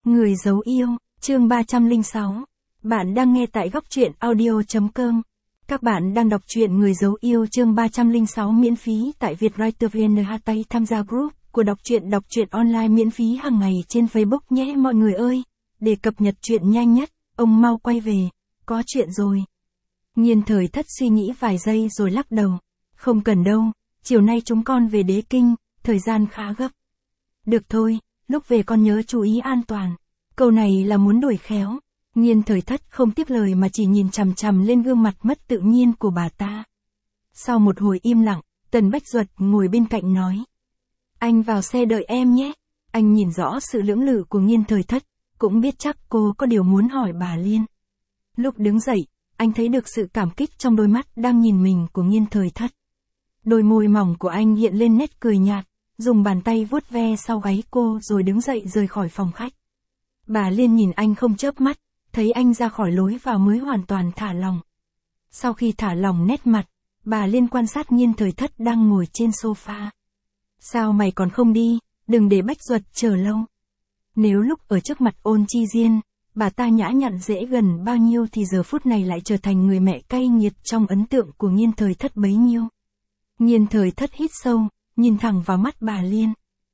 Người giấu yêu, chương 306. Bạn đang nghe tại góc truyện audio.com. Các bạn đang đọc truyện Người giấu yêu chương 306 miễn phí tại Vietwriter VN. Tham gia group của đọc truyện online miễn phí hàng ngày trên Facebook nhé mọi người ơi. Để cập nhật truyện nhanh nhất, ông mau quay về, có chuyện rồi. Nhiên Thời Thất suy nghĩ vài giây rồi lắc đầu. Không cần đâu, chiều nay chúng con về Đế Kinh, thời gian khá gấp. Được thôi, lúc về con nhớ chú ý an toàn. Câu này là muốn đuổi khéo. Nhiên Thời Thất không tiếp lời mà chỉ nhìn chằm chằm lên gương mặt mất tự nhiên của bà ta. Sau một hồi im lặng, Tần Bách Duật ngồi bên cạnh nói. Anh vào xe đợi em nhé. Anh nhìn rõ sự lưỡng lự của Nhiên Thời Thất, cũng biết chắc cô có điều muốn hỏi bà Liên. Lúc đứng dậy, anh thấy được sự cảm kích trong đôi mắt đang nhìn mình của Nhiên Thời Thất. Đôi môi mỏng của anh hiện lên nét cười nhạt, dùng bàn tay vuốt ve sau gáy cô rồi đứng dậy rời khỏi phòng khách. Bà Liên nhìn anh không chớp mắt, thấy anh ra khỏi lối vào mới hoàn toàn thả lòng. Sau khi thả lòng nét mặt, bà Liên quan sát Nhiên Thời Thất đang ngồi trên sofa. Sao mày còn không đi, đừng để Bách Duật chờ lâu. Nếu lúc ở trước mặt Ôn Chi Diên, bà ta nhã nhặn dễ gần bao nhiêu thì giờ phút này lại trở thành người mẹ cay nghiệt trong ấn tượng của Nhiên Thời Thất bấy nhiêu. Nhiên Thời Thất hít sâu, nhìn thẳng vào mắt bà Liên.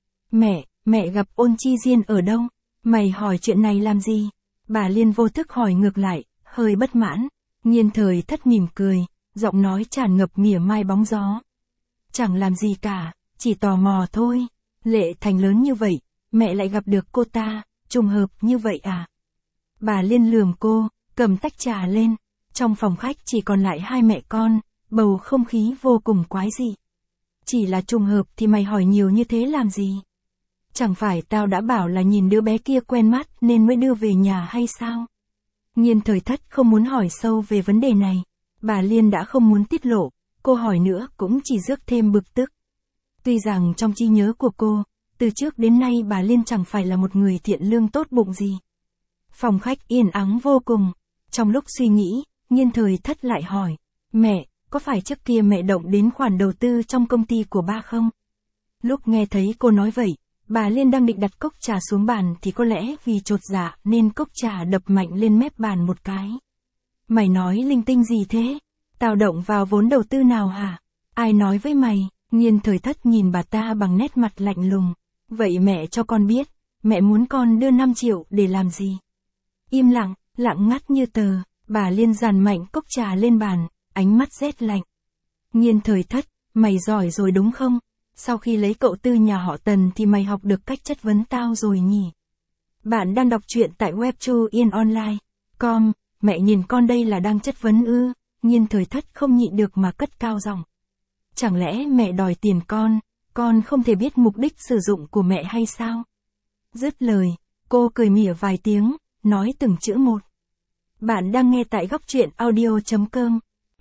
Mẹ gặp Ôn Chi Diên ở đâu? Mày hỏi chuyện này làm gì? Bà Liên vô thức hỏi ngược lại, hơi bất mãn. Nhiên Thời Thất mỉm cười, giọng nói tràn ngập mỉa mai bóng gió. Chẳng làm gì cả, chỉ tò mò thôi. Lệ Thành lớn như vậy, mẹ lại gặp được cô ta, trùng hợp như vậy à? Bà Liên lườm cô, cầm tách trà lên. Trong phòng khách chỉ còn lại hai mẹ con, bầu không khí vô cùng quái dị. Chỉ là trùng hợp thì mày hỏi nhiều như thế làm gì? Chẳng phải tao đã bảo là nhìn đứa bé kia quen mắt nên mới đưa về nhà hay sao? Nhiên Thời Thất không muốn hỏi sâu về vấn đề này. Bà Liên đã không muốn tiết lộ, cô hỏi nữa cũng chỉ rước thêm bực tức. Tuy rằng trong trí nhớ của cô, từ trước đến nay bà Liên chẳng phải là một người thiện lương tốt bụng gì. Phòng khách yên ắng vô cùng. Trong lúc suy nghĩ, Nhiên Thời Thất lại hỏi. Mẹ, có phải trước kia mẹ động đến khoản đầu tư trong công ty của ba không? Lúc nghe thấy cô nói vậy, bà Liên đang định đặt cốc trà xuống bàn thì có lẽ vì chột dạ nên cốc trà đập mạnh lên mép bàn một cái. Mày nói linh tinh gì thế? Tao động vào vốn đầu tư nào hả? Ai nói với mày? Nhiên Thời Thất nhìn bà ta bằng nét mặt lạnh lùng. Vậy mẹ cho con biết, mẹ muốn con đưa 5 triệu để làm gì? Im lặng, lặng ngắt như tờ, bà Liên dàn mạnh cốc trà lên bàn, ánh mắt rét lạnh. Nhiên Thời Thất, mày giỏi rồi đúng không? Sau khi lấy cậu Tư nhà họ Tần thì mày học được cách chất vấn tao rồi nhỉ? Bạn đang đọc truyện tại webtoonline.com, mẹ nhìn con đây là đang chất vấn ư? Nhiên Thời Thất không nhịn được mà cất cao giọng. Chẳng lẽ mẹ đòi tiền con không thể biết mục đích sử dụng của mẹ hay sao? Dứt lời, cô cười mỉa vài tiếng, nói từng chữ một. Bạn đang nghe tại góc truyện audio.com.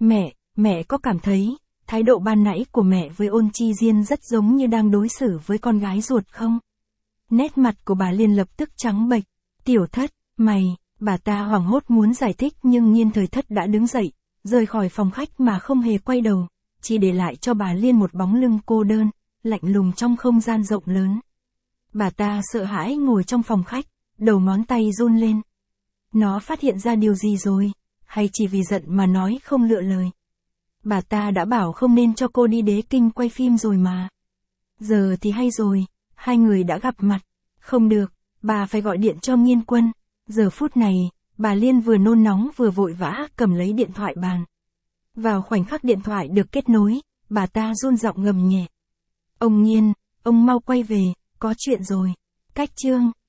Mẹ có cảm thấy, thái độ ban nãy của mẹ với Ôn Chi Diên rất giống như đang đối xử với con gái ruột không? Nét mặt của bà Liên lập tức trắng bệch. Tiểu Thất, bà ta hoảng hốt muốn giải thích nhưng Nhiên Thời Thất đã đứng dậy, rời khỏi phòng khách mà không hề quay đầu, chỉ để lại cho bà Liên một bóng lưng cô đơn, lạnh lùng trong không gian rộng lớn. Bà ta sợ hãi ngồi trong phòng khách, đầu ngón tay run lên. Nó phát hiện ra điều gì rồi, hay chỉ vì giận mà nói không lựa lời? Bà ta đã bảo không nên cho cô đi Đế Kinh quay phim rồi mà. Giờ thì hay rồi, hai người đã gặp mặt. Không được, bà phải gọi điện cho Nghiên Quân. Giờ phút này, bà Liên vừa nôn nóng vừa vội vã cầm lấy điện thoại bàn. Vào khoảnh khắc điện thoại được kết nối, bà ta run giọng ngầm nhẹ. Ông Nghiên, ông mau quay về, có chuyện rồi. Cách chương